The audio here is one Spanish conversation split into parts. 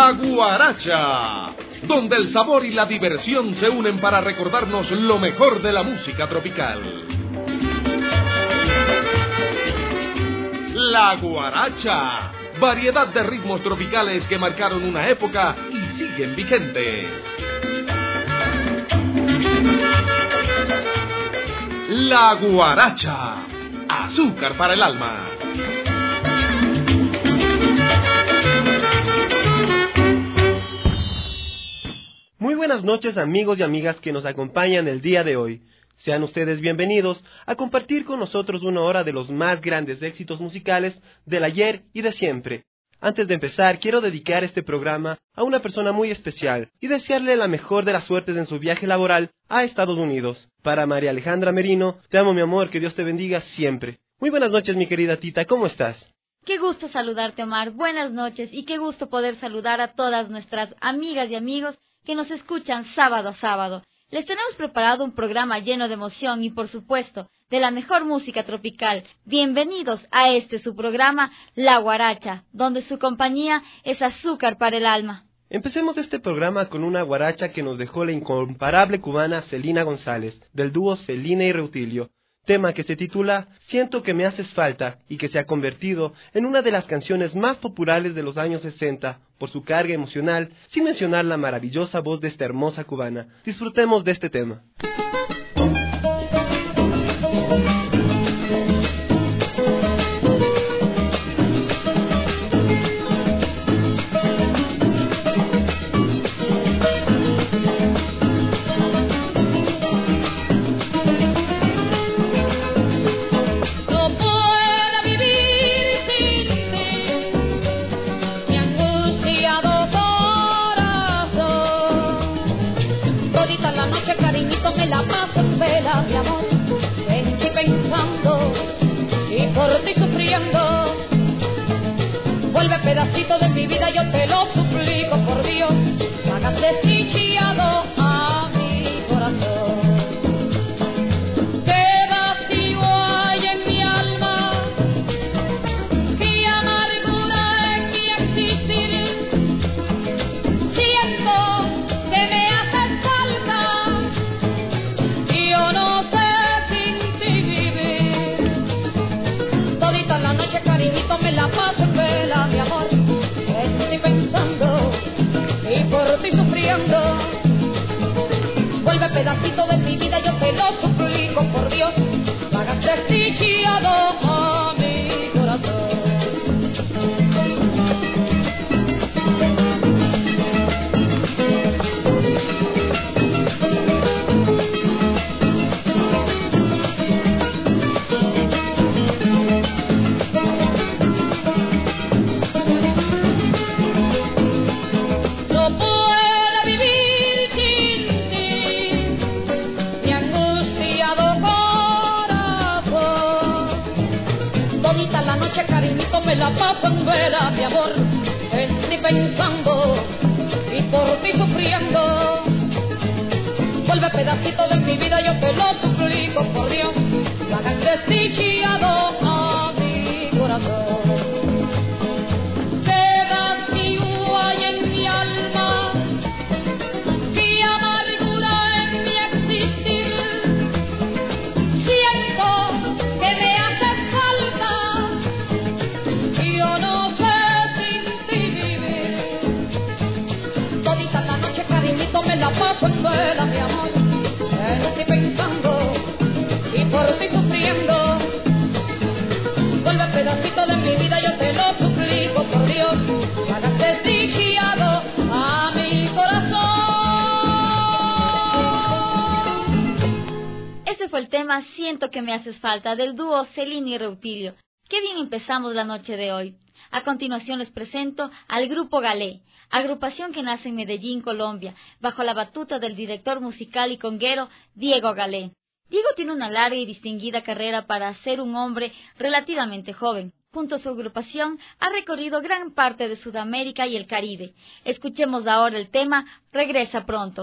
La Guaracha, donde el sabor y la diversión se unen para recordarnos lo mejor de la música tropical. La Guaracha, variedad de ritmos tropicales que marcaron una época y siguen vigentes. La Guaracha, azúcar para el alma. Muy buenas noches, amigos y amigas que nos acompañan el día de hoy. Sean ustedes bienvenidos a compartir con nosotros una hora de los más grandes éxitos musicales del ayer y de siempre. Antes de empezar, quiero dedicar este programa a una persona muy especial y desearle la mejor de las suertes en su viaje laboral a Estados Unidos. Para María Alejandra Merino, te amo, mi amor, que Dios te bendiga siempre. Muy buenas noches, mi querida Tita, ¿cómo estás? Qué gusto saludarte, Omar. Buenas noches y qué gusto poder saludar a todas nuestras amigas y amigos que nos escuchan sábado a sábado. Les tenemos preparado un programa lleno de emoción y, por supuesto, de la mejor música tropical. Bienvenidos a su programa, La Guaracha, donde su compañía es azúcar para el alma. Empecemos este programa con una guaracha que nos dejó la incomparable cubana Celina González, del dúo Celina y Reutilio, tema que se titula Siento que me haces falta y que se ha convertido en una de las canciones más populares de los años 60 por su carga emocional, sin mencionar la maravillosa voz de esta hermosa cubana. Disfrutemos de este tema. Me la paso en vela, mi amor, en ti pensando y por ti sufriendo. Vuelve pedacito de mi vida, yo te lo suplico, por Dios, no hagas desdichado a mi corazón. Qué vacío hay en mi alma, qué amargura en mi existir. Siento que me haces falta, yo no sé sin ti vivir. Todita la noche, cariñito, me la paso en vela, mi amor, en ti pensando y por ti sufriendo. Vuelve pedacito de mi vida, yo te lo suplico, por Dios, no hagas desdichado a mi corazón. Cariñito, me la paso en vela, mi amor, en ti pensando y por ti sufriendo. Vuelve pedacito de mi vida, yo te lo suplico, por Dios, no hagas desdichado a mi corazón. Qué vacío hay en mi alma, qué amargura en mi existir. Siento que me haces falta, yo no sé sin ti vivir. Todita la noche, cariñito, me la paso en vela, mi amor, en ti pensando y por ti sufriendo. Vuelve pedacito de mi vida, yo te lo suplico, por Dios, no hagas desdichado a mi corazón. Ese fue el tema Siento que me haces falta, del dúo Celina y Reutilio. Qué bien empezamos la noche de hoy. A continuación les presento al Grupo Galé, agrupación que nace en Medellín, Colombia, bajo la batuta del director musical y conguero Diego Galé. Diego tiene una larga y distinguida carrera para ser un hombre relativamente joven. Junto a su agrupación ha recorrido gran parte de Sudamérica y el Caribe. Escuchemos ahora el tema Regresa pronto.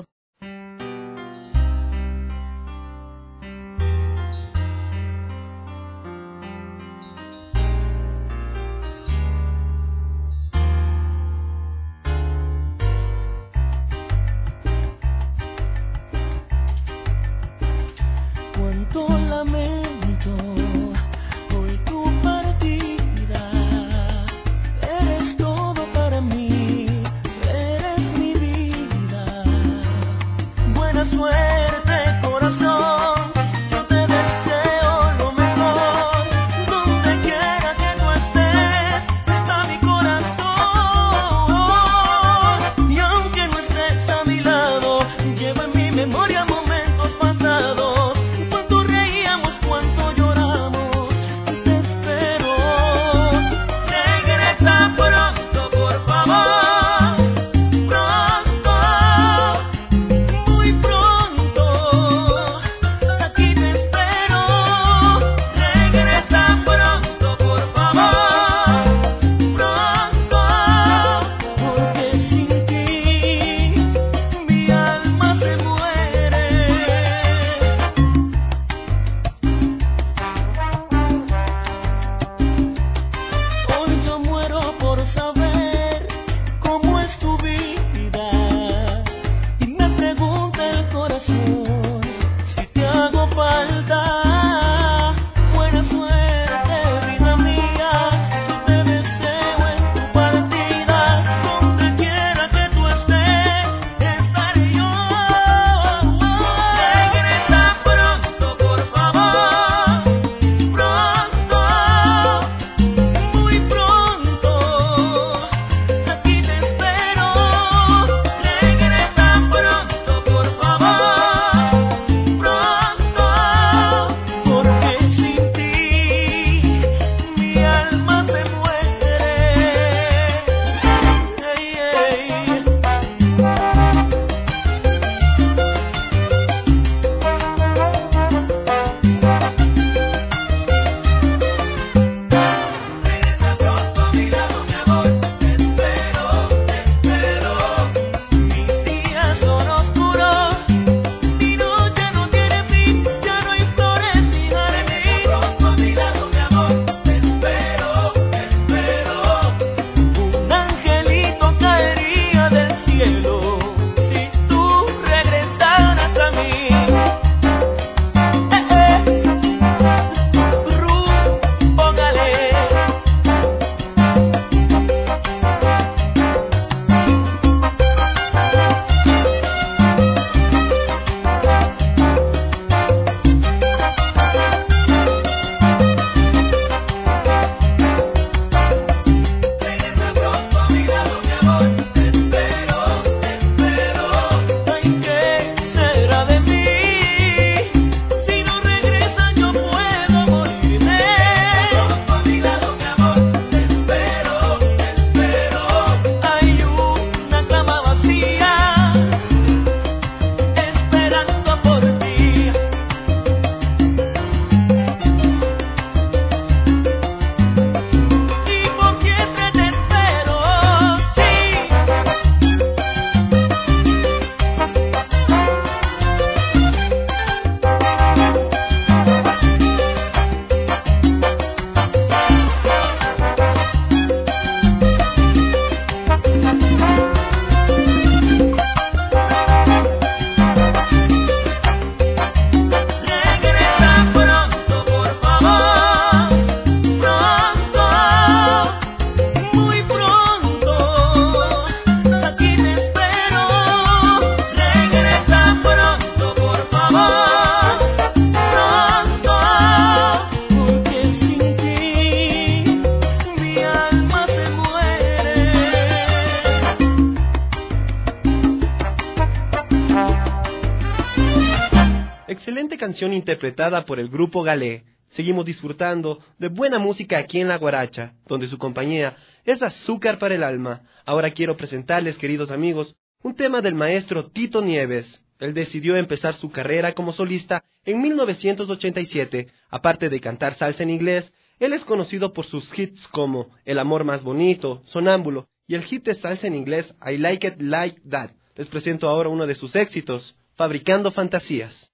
canción interpretada por el grupo Galé. Seguimos disfrutando de buena música aquí en La Guaracha, donde su compañía es azúcar para el alma. Ahora quiero presentarles, queridos amigos, un tema del maestro Tito Nieves. Él decidió empezar su carrera como solista en 1987. Aparte de cantar salsa en inglés, él es conocido por sus hits como El amor más bonito, Sonámbulo y el hit de salsa en inglés I Like It Like That. Les presento ahora uno de sus éxitos, Fabricando Fantasías.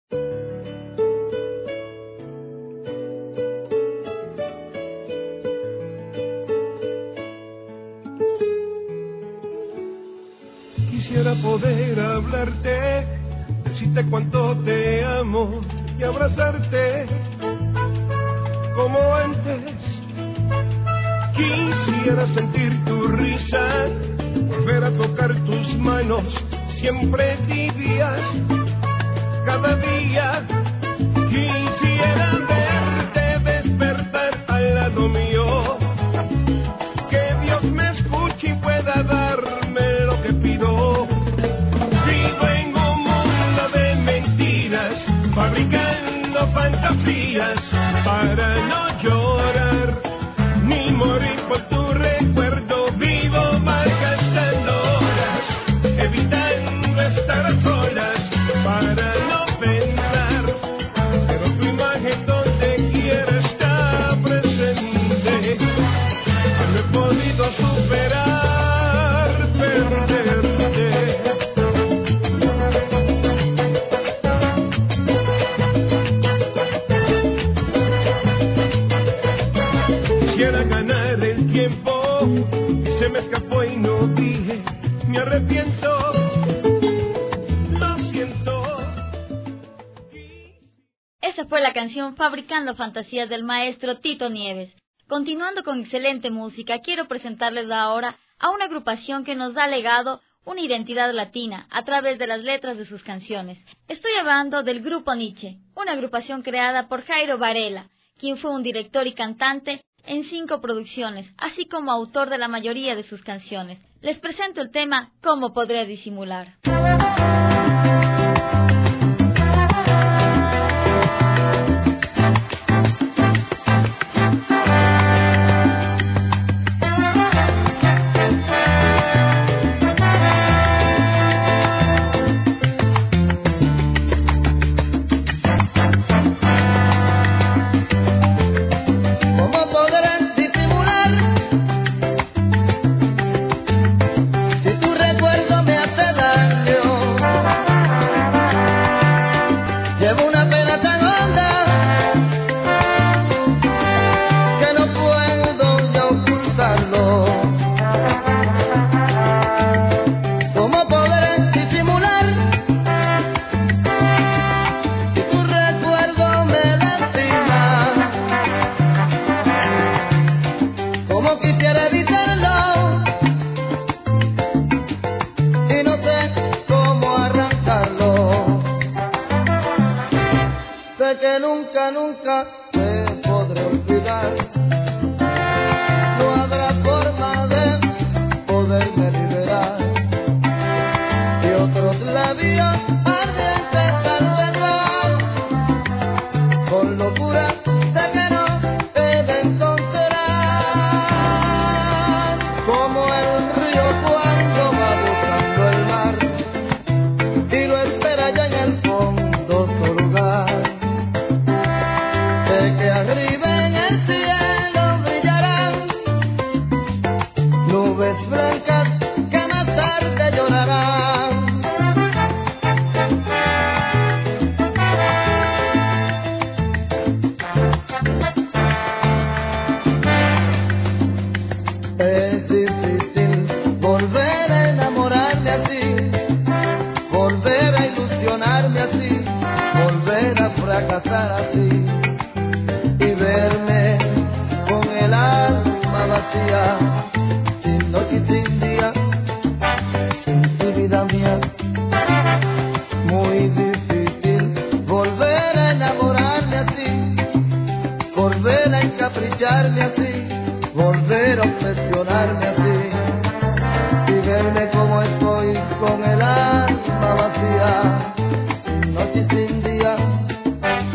Quisiera poder hablarte, decirte cuánto te amo y abrazarte como antes. Quisiera sentir tu risa, volver a tocar tus manos, siempre tibias, cada día. Quisiera verte despertar al lado mío, que Dios me escuche y pueda darme lo que pido. Vivo en un mundo de mentiras, fabricando fantasías para no llorar ni morir por tu recuerdo. Vivo malgastando horas, evitando estar a solas para no pensar, pero tu imagen donde quiera está presente. No he podido superar perderte. Quisiera ganar el tiempo, se me escapó y no dije, me arrepiento, lo siento. Esa fue la canción Fabricando Fantasías del maestro Tito Nieves. Continuando con excelente música, quiero presentarles ahora a una agrupación que nos ha legado una identidad latina a través de las letras de sus canciones. Estoy hablando del Grupo Nietzsche, una agrupación creada por Jairo Varela, quien fue un director y cantante en 5 producciones, así como autor de la mayoría de sus canciones. Les presento el tema ¿Cómo podré disimular? Que nunca, nunca te podré olvidar. No habrá forma de poderme liberar de otros labios ardientes al beber, con locura de que no te de encontrar, como el río cuando va buscando el mar y lo espera ya en el fondo su lugar. Que arriba en el cielo brillarán nubes blancas que más tarde llorarán. Es difícil volver a enamorarme así, volver a ilusionarme así, volver a fracasar así, verme con el alma vacía, sin noche y sin día, sin tu vida mía. Muy difícil volver a enamorarme así, volver a encapricharme así, volver a obsesionarme así, y verme como estoy con el alma vacía, sin noche y sin día,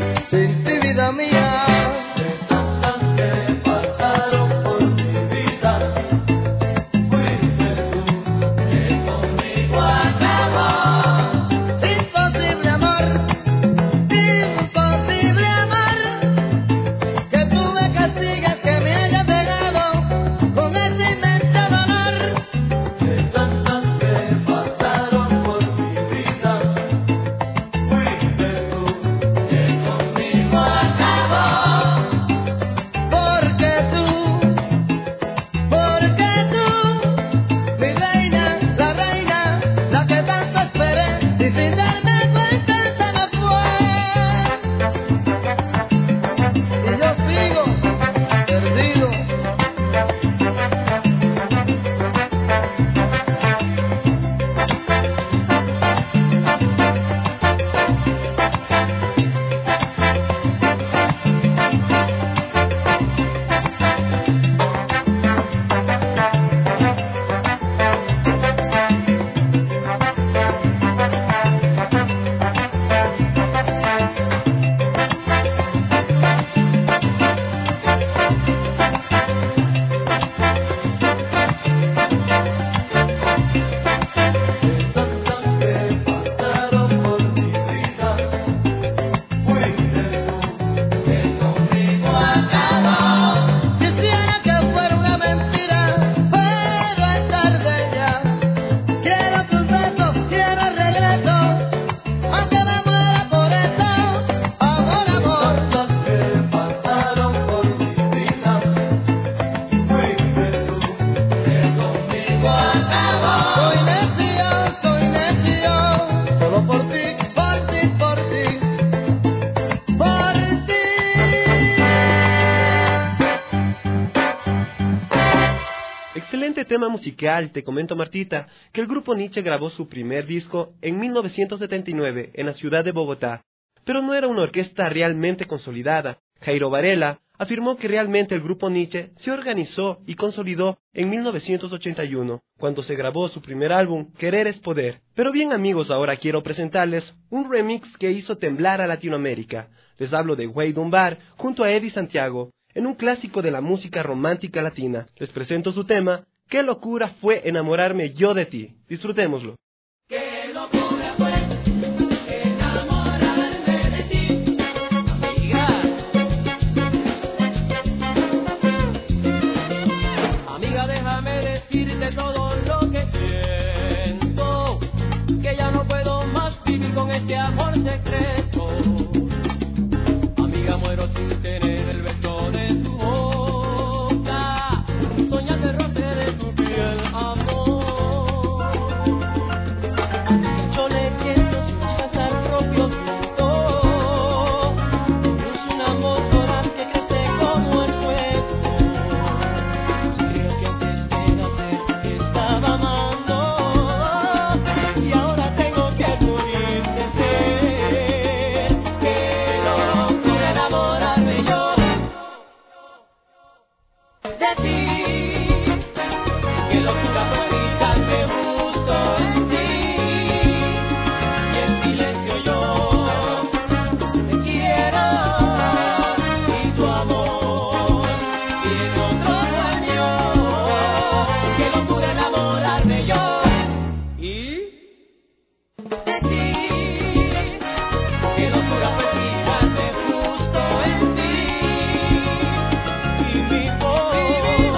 siguiente tema musical, te comento, Martita, que el grupo Nietzsche grabó su primer disco en 1979 en la ciudad de Bogotá, pero no era una orquesta realmente consolidada. Jairo Varela afirmó que realmente el grupo Nietzsche se organizó y consolidó en 1981, cuando se grabó su primer álbum, Querer es Poder. Pero bien, amigos, ahora quiero presentarles un remix que hizo temblar a Latinoamérica. Les hablo de Güey Dunbar junto a Eddie Santiago, en un clásico de la música romántica latina. Les presento su tema, Qué locura fue enamorarme yo de ti. Disfrutémoslo. Qué locura fue enamorarme de ti, amiga. Amiga, déjame decirte todo lo que siento, que ya no puedo más vivir con este amor secreto. Amiga, muero sin tener el beso de tu boca, soñar el roce de tu piel, amor. Yo le quiero sin cesar propio viento, es un amor voraz que crece como el fuego. Creo que antes de nacer te estaba amando, y ahora tengo que morir de sed. Qué locura enamorarme yo de ti. Qué locura fue fijarme justo en ti, y en silencio yo te quiero, y tu amor tiene otro dueño. Qué locura enamorarme yo de ti. Qué locura fue fijarme justo en ti, y mi voz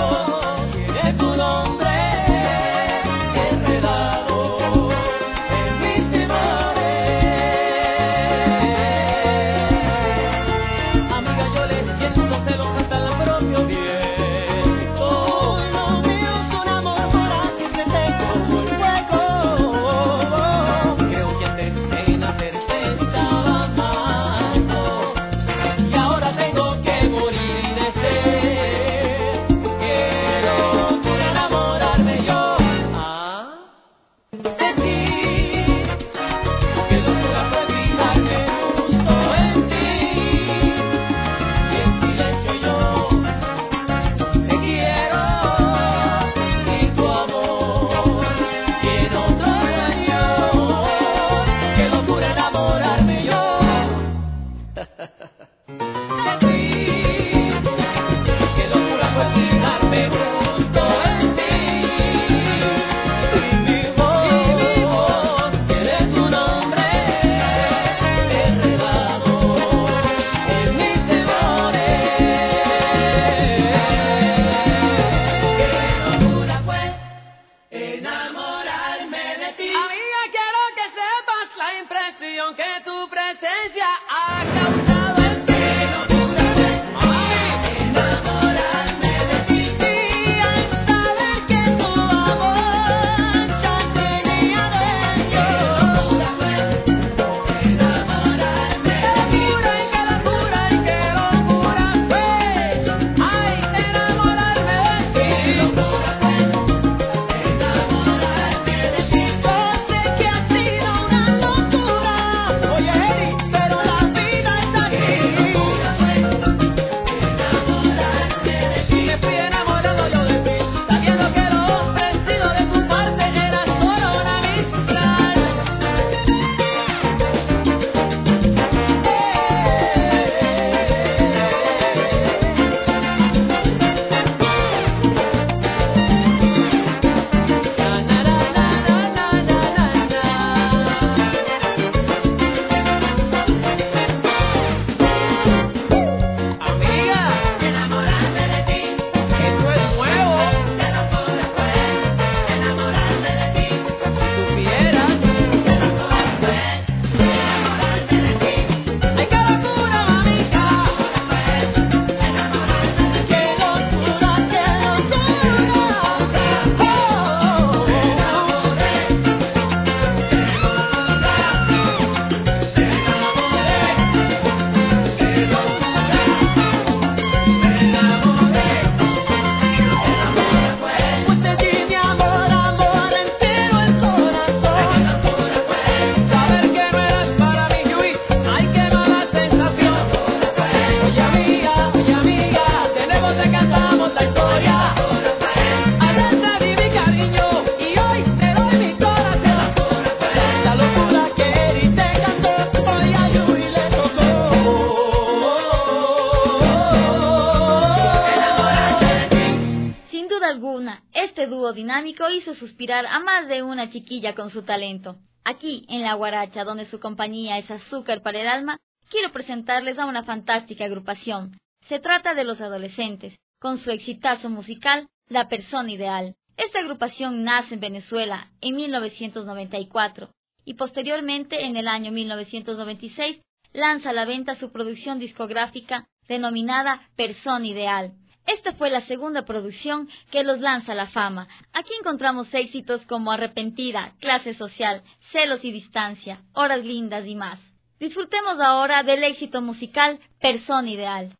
Este dúo dinámico hizo suspirar a más de una chiquilla con su talento. Aquí, en La Guaracha, donde su compañía es azúcar para el alma, quiero presentarles a una fantástica agrupación. Se trata de Los Adolescentes, con su exitazo musical, La Persona Ideal. Esta agrupación nace en Venezuela en 1994 y posteriormente, en el año 1996, lanza a la venta su producción discográfica denominada Persona Ideal. Esta fue la segunda producción que los lanza a la fama. Aquí encontramos éxitos como Arrepentida, Clase Social, Celos y Distancia, Horas Lindas y más. Disfrutemos ahora del éxito musical Persona Ideal.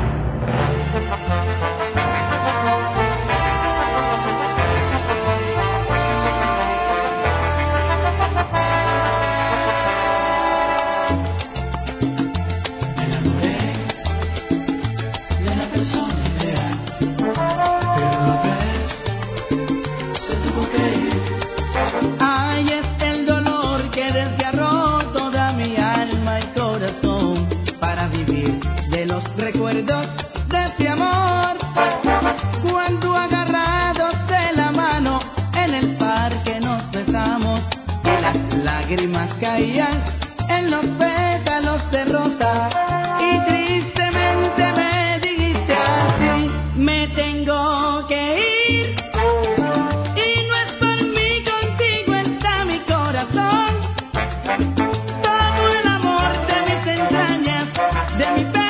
Recuerdos de este amor, cuando agarrados de la mano en el parque nos besamos y las lágrimas caían en los pétalos de rosa y tristemente me dijiste así: me tengo que ir y no es por mí, contigo está mi corazón, todo el amor de mis entrañas, de mi pecho.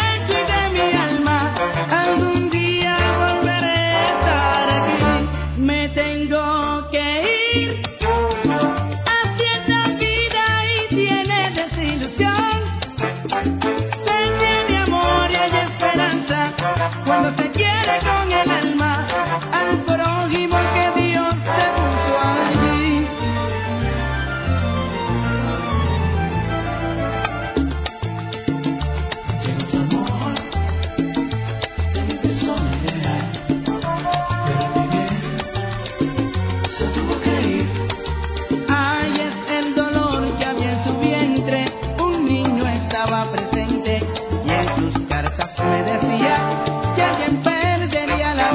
Algún día volveré a estar aquí, me tengo que ir, así es la vida y tiene desilusión, se tiene amor y hay esperanza, cuando se quiere con el alma, al prójimo que Dios te puso allí. Presente y en sus cartas me decía que alguien perdería la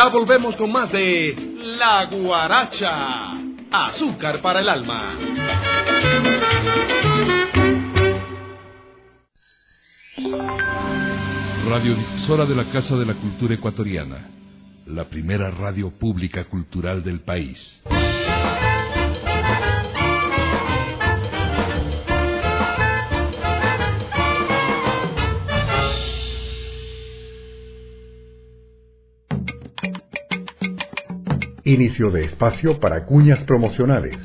Ya volvemos con más de La Guaracha, azúcar para el alma. Radiodifusora de la Casa de la Cultura Ecuatoriana, la primera radio pública cultural del país. Inicio de espacio para cuñas promocionales.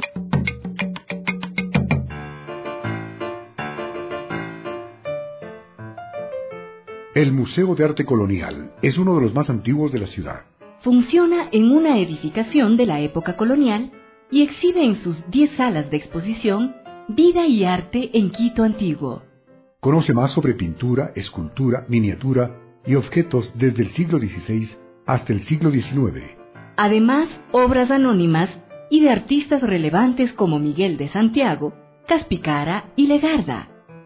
El Museo de Arte Colonial es uno de los más antiguos de la ciudad. Funciona en una edificación de la época colonial y exhibe en sus 10 salas de exposición vida y arte en Quito antiguo. Conoce más sobre pintura, escultura, miniatura y objetos desde el siglo XVI hasta el siglo XIX. Además, obras anónimas y de artistas relevantes como Miguel de Santiago, Caspicara y Legarda.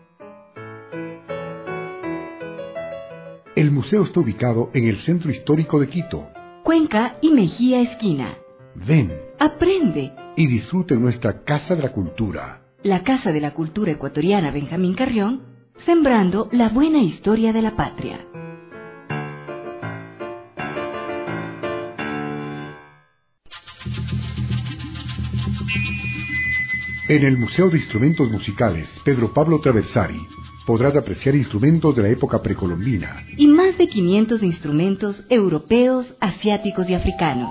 El museo está ubicado en el centro histórico de Quito, Cuenca y Mejía esquina. Ven, aprende y disfrute nuestra Casa de la Cultura. La Casa de la Cultura Ecuatoriana Benjamín Carrión, sembrando la buena historia de la patria. En el Museo de Instrumentos Musicales Pedro Pablo Traversari podrás apreciar instrumentos de la época precolombina y más de 500 instrumentos europeos, asiáticos y africanos.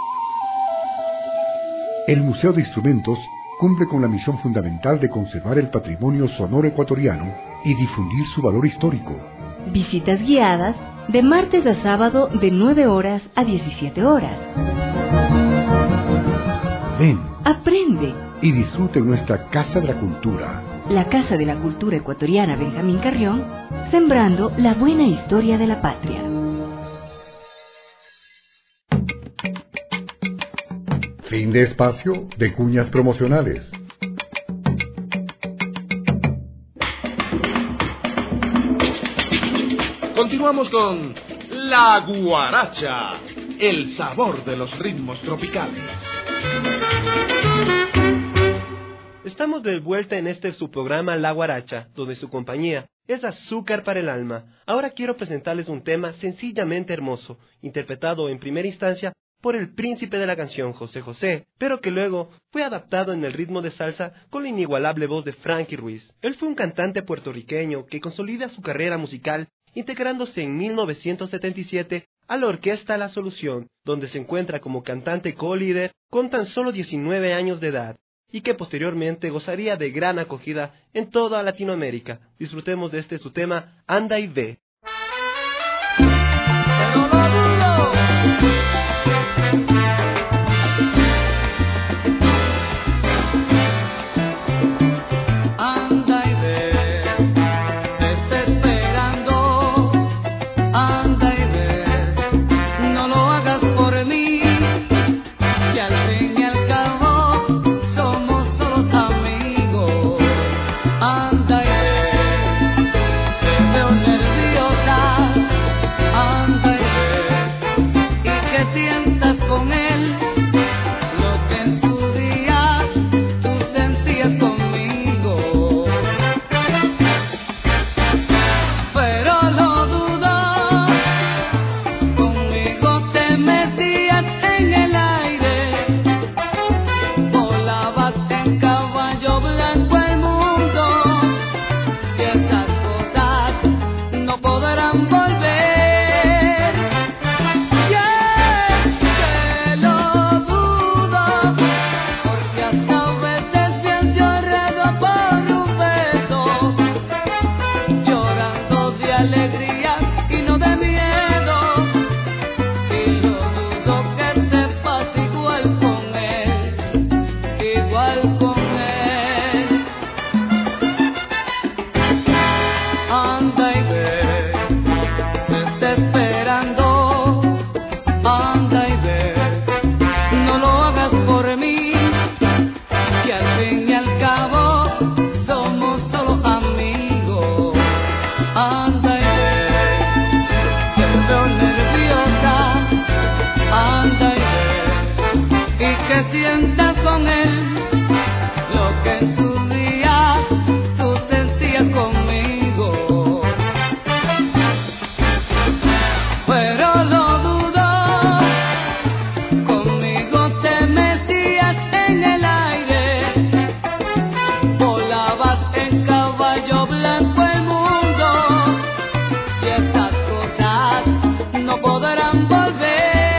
El Museo de Instrumentos cumple con la misión fundamental de conservar el patrimonio sonoro ecuatoriano y difundir su valor histórico. Visitas guiadas de martes a sábado de 9 horas a 17 horas. Ven, aprende y disfrute nuestra Casa de la Cultura. La Casa de la Cultura Ecuatoriana Benjamín Carrión, sembrando la buena historia de la patria. Fin de espacio de cuñas promocionales. Continuamos con La Guaracha, el sabor de los ritmos tropicales. Estamos de vuelta en este su programa La Guaracha, donde su compañía es azúcar para el alma. Ahora quiero presentarles un tema sencillamente hermoso, interpretado en primera instancia por el príncipe de la canción José José, pero que luego fue adaptado en el ritmo de salsa con la inigualable voz de Frankie Ruiz. Él fue un cantante puertorriqueño que consolida su carrera musical integrándose en 1977 a la Orquesta La Solución, donde se encuentra como cantante co-líder con tan solo 19 años de edad, y que posteriormente gozaría de gran acogida en toda Latinoamérica. Disfrutemos de este su tema, Anda y Ve. Nervioso que sientas con él lo que en tu día tú sentías conmigo. Pero lo dudo, conmigo te metías en el aire, volabas en caballo blanco el mundo, y estas cosas no podrán volver.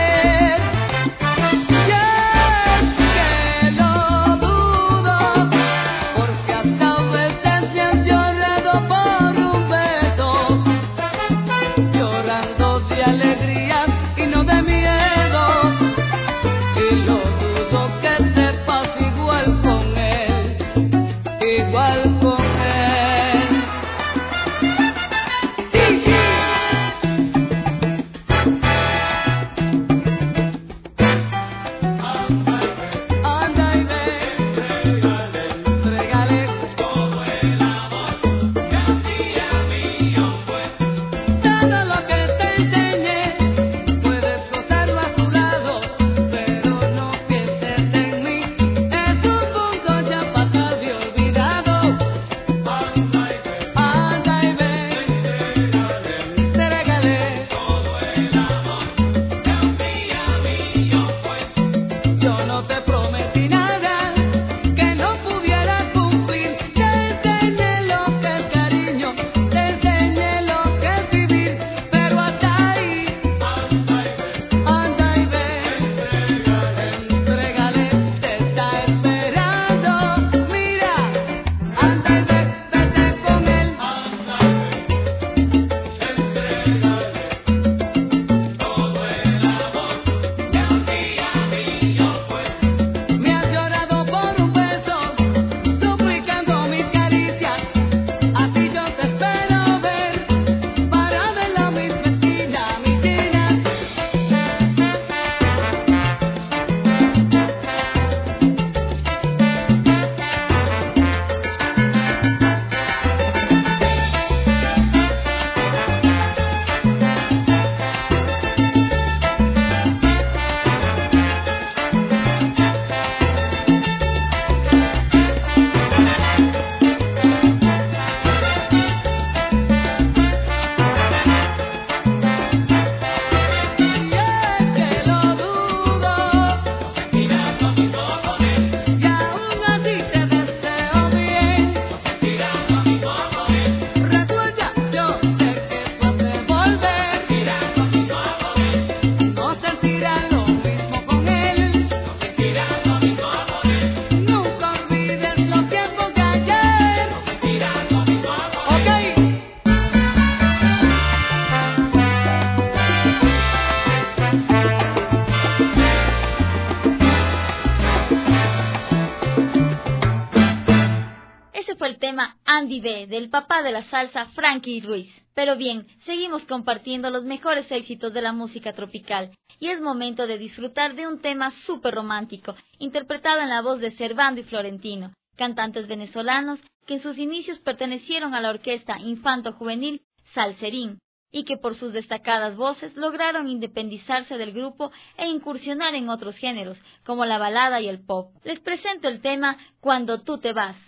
Andy B, del papá de la salsa, Frankie Ruiz. Pero bien, seguimos compartiendo los mejores éxitos de la música tropical, y es momento de disfrutar de un tema súper romántico, interpretado en la voz de Servando y Florentino, cantantes venezolanos que en sus inicios pertenecieron a la orquesta infanto-juvenil Salserín, y que por sus destacadas voces lograron independizarse del grupo e incursionar en otros géneros, como la balada y el pop. Les presento el tema Cuando tú te vas.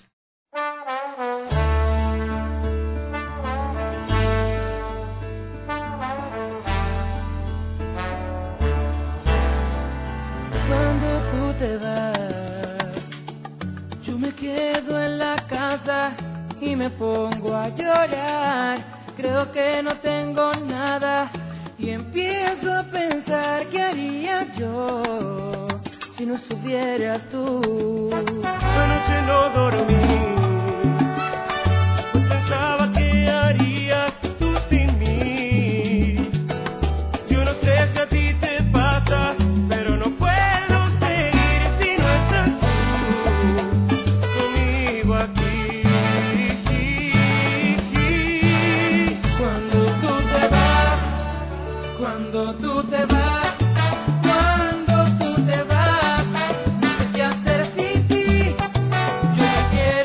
Cuando tú te vas, yo me quedo en la casa y me pongo a llorar. Creo que no tengo nada y empiezo a pensar qué haría yo si no estuvieras tú. Anoche no dormí, pues pensaba qué harías tú sin mí. Yo no sé si a ti te pasa, pero no puedo seguir si no estás tú conmigo aquí. Cuando tú te vas, cuando tú te vas, cuando tú te vas, no sé qué hacer sin ti. Yo te quiero.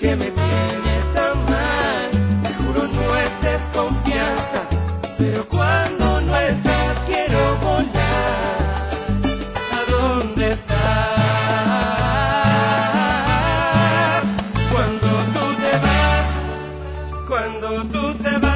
que me tiene tan mal. Te juro no es desconfianza, pero cuando no estás quiero volar. ¿A dónde estás? Cuando tú te vas, cuando tú te vas.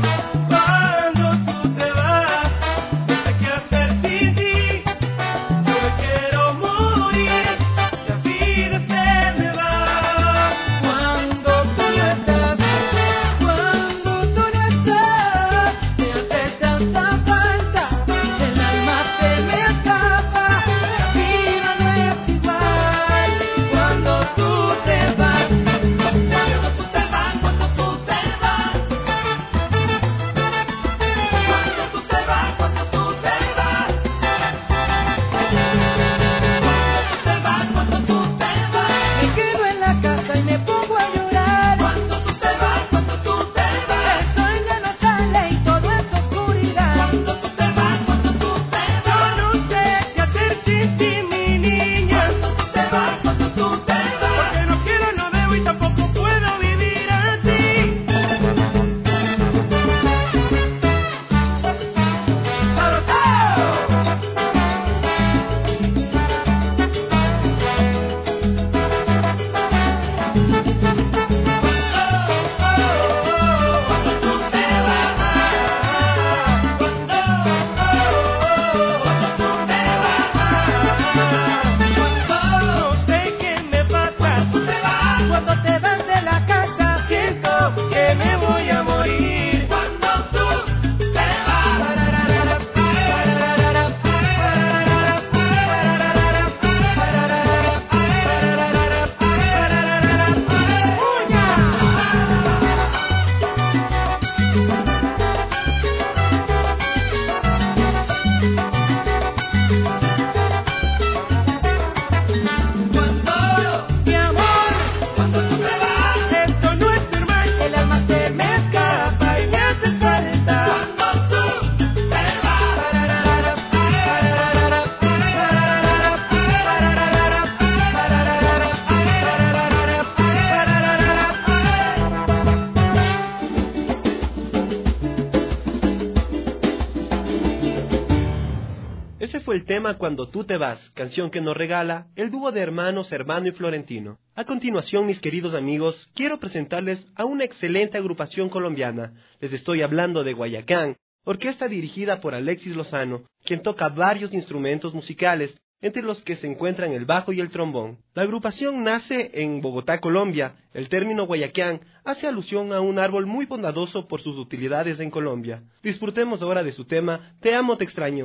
Ese fue el tema Cuando tú te vas, canción que nos regala el dúo de hermanos Hermano y Florentino. A continuación, mis queridos amigos, quiero presentarles a una excelente agrupación colombiana. Les estoy hablando de Guayacán, orquesta dirigida por Alexis Lozano, quien toca varios instrumentos musicales, entre los que se encuentran el bajo y el trombón. La agrupación nace en Bogotá, Colombia. El término Guayacán hace alusión a un árbol muy bondadoso por sus utilidades en Colombia. Disfrutemos ahora de su tema Te amo, te extraño.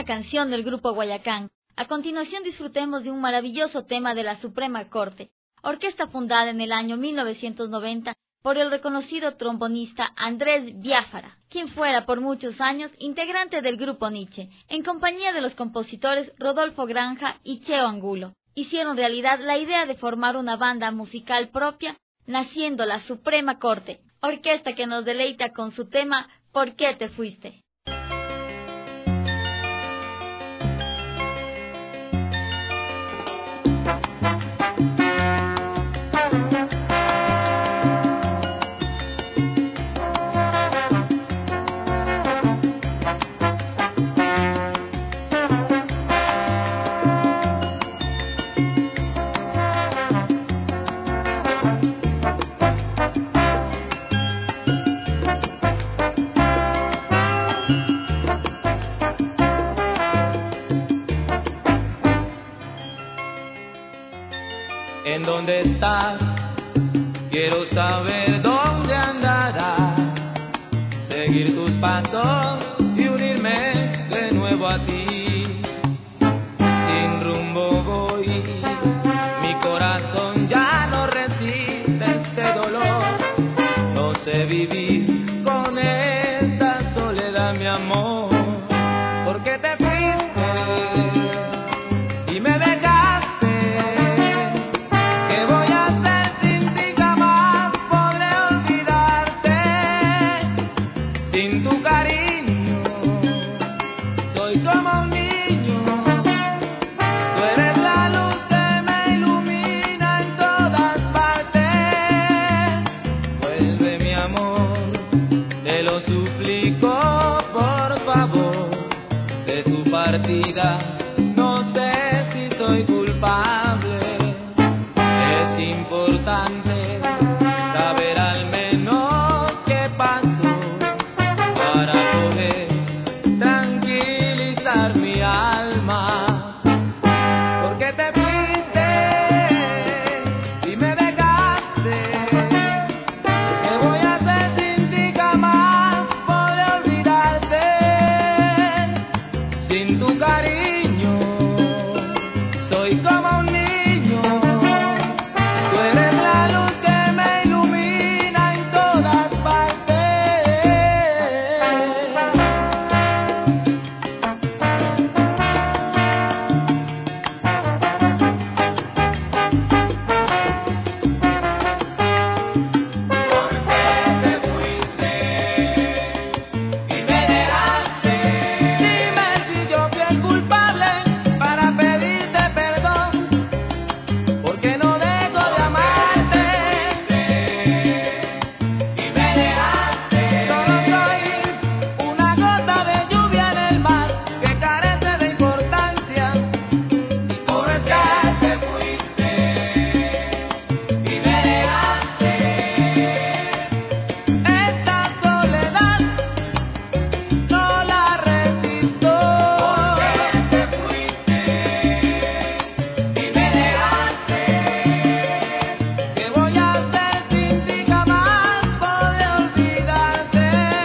canción del grupo Guayacán. A continuación disfrutemos de un maravilloso tema de la Suprema Corte, orquesta fundada en el año 1990 por el reconocido trombonista Andrés Biafara, quien fuera por muchos años integrante del grupo Nietzsche, en compañía de los compositores Rodolfo Granja y Cheo Angulo. Hicieron realidad la idea de formar una banda musical propia, naciendo la Suprema Corte, orquesta que nos deleita con su tema ¿Por qué te fuiste? ¿En dónde estás? Quiero saber dónde andarás. Seguir tus pasos y unirme de nuevo a ti. Sin rumbo voy, mi corazón ya no resiste este dolor. No sé vivir con esta soledad, mi amor. ¿Por qué te fuiste y me dejaste? No sé si soy culpable. Es importante saber al menos qué pasó para poder tranquilizar mi alma. ¿Por qué te fuiste y me dejaste? ¿Qué voy a hacer sin ti? Jamás podré olvidarte. Sin tu cariño soy como un niño. Tú eres la luz que me ilumina en todas partes. ¿Por qué te fuiste y me dejaste? Dime si yo fui el culpable para pedirte perdón, porque no dejo de amarte. Y me dejaste. Solo soy una gota de lluvia en el mar que carece de importancia. Y por eso te fuiste y me dejaste. Esta soledad no la resisto. ¿Por qué te fuiste y me dejaste? ¿Qué voy a hacer sin ti? Jamás podré olvidarte.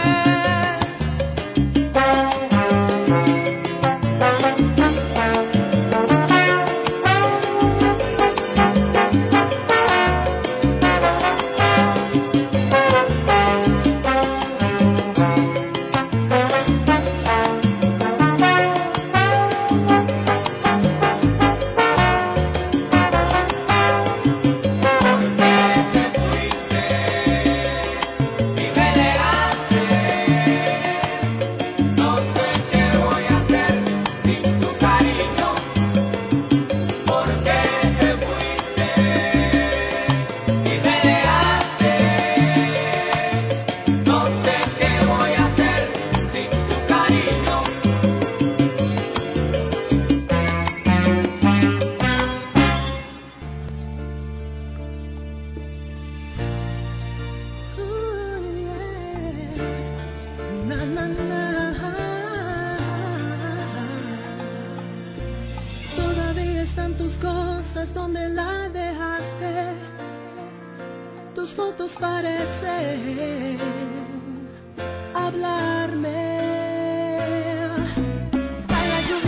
No sé qué voy a hacer sin tu cariño. ¿Por qué te fuiste y me dejaste? No sé qué voy a hacer sin tu cariño. Todavía están tus cosas donde la dejaste. Tus fotos parecen hablarme. Cae la lluvia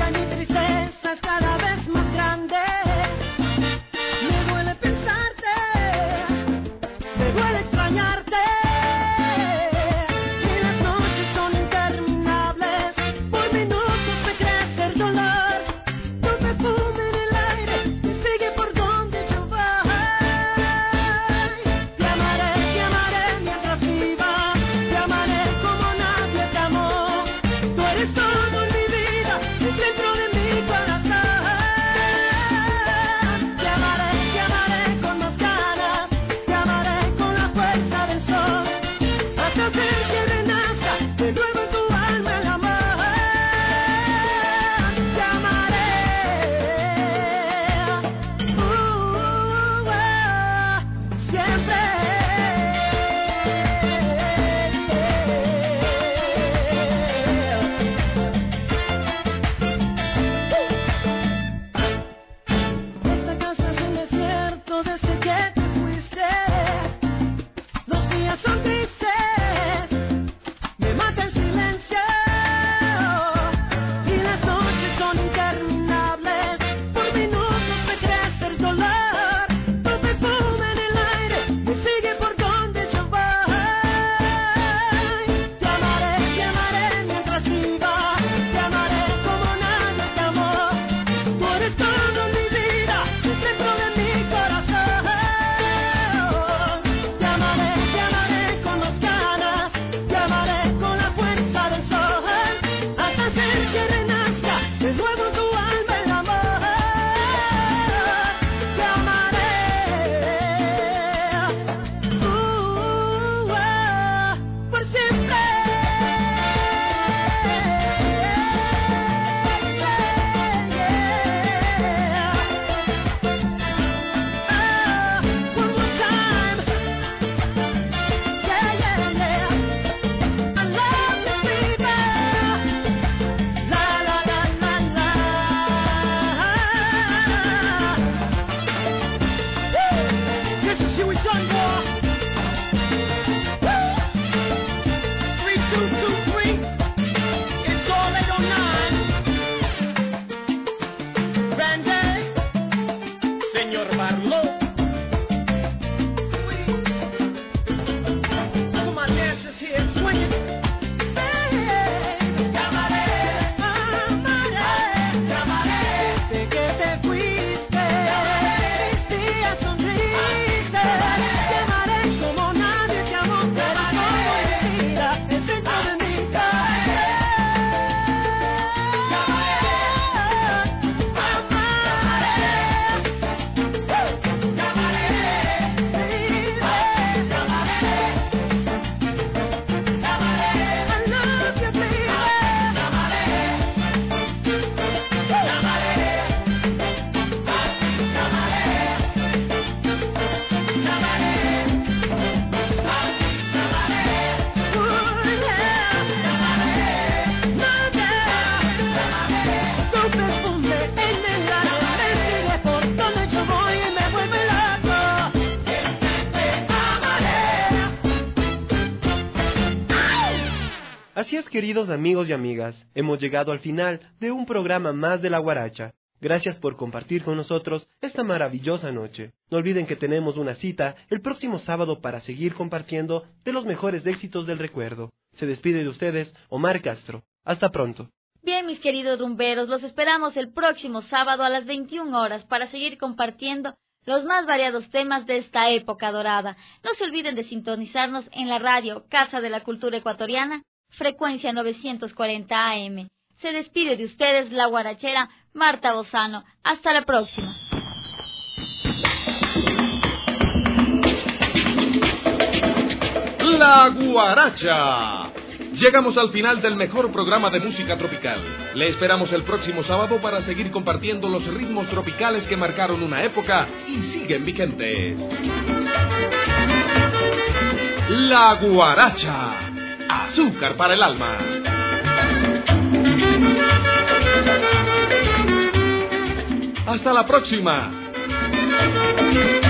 Así es, queridos amigos y amigas, hemos llegado al final de un programa más de La Guaracha. Gracias por compartir con nosotros esta maravillosa noche. No olviden que tenemos una cita el próximo sábado para seguir compartiendo de los mejores éxitos del recuerdo. Se despide de ustedes Omar Castro. Hasta pronto. Bien, mis queridos rumberos, los esperamos el próximo sábado a las 21 horas para seguir compartiendo los más variados temas de esta época dorada. No se olviden de sintonizarnos en la radio Casa de la Cultura Ecuatoriana, frecuencia 940 AM. Se despide de ustedes la guarachera Marta Bozano. Hasta la próxima. La Guaracha. Llegamos al final del mejor programa de música tropical. Le esperamos el próximo sábado para seguir compartiendo los ritmos tropicales que marcaron una época y siguen vigentes. La Guaracha. Azúcar para el alma. Hasta la próxima.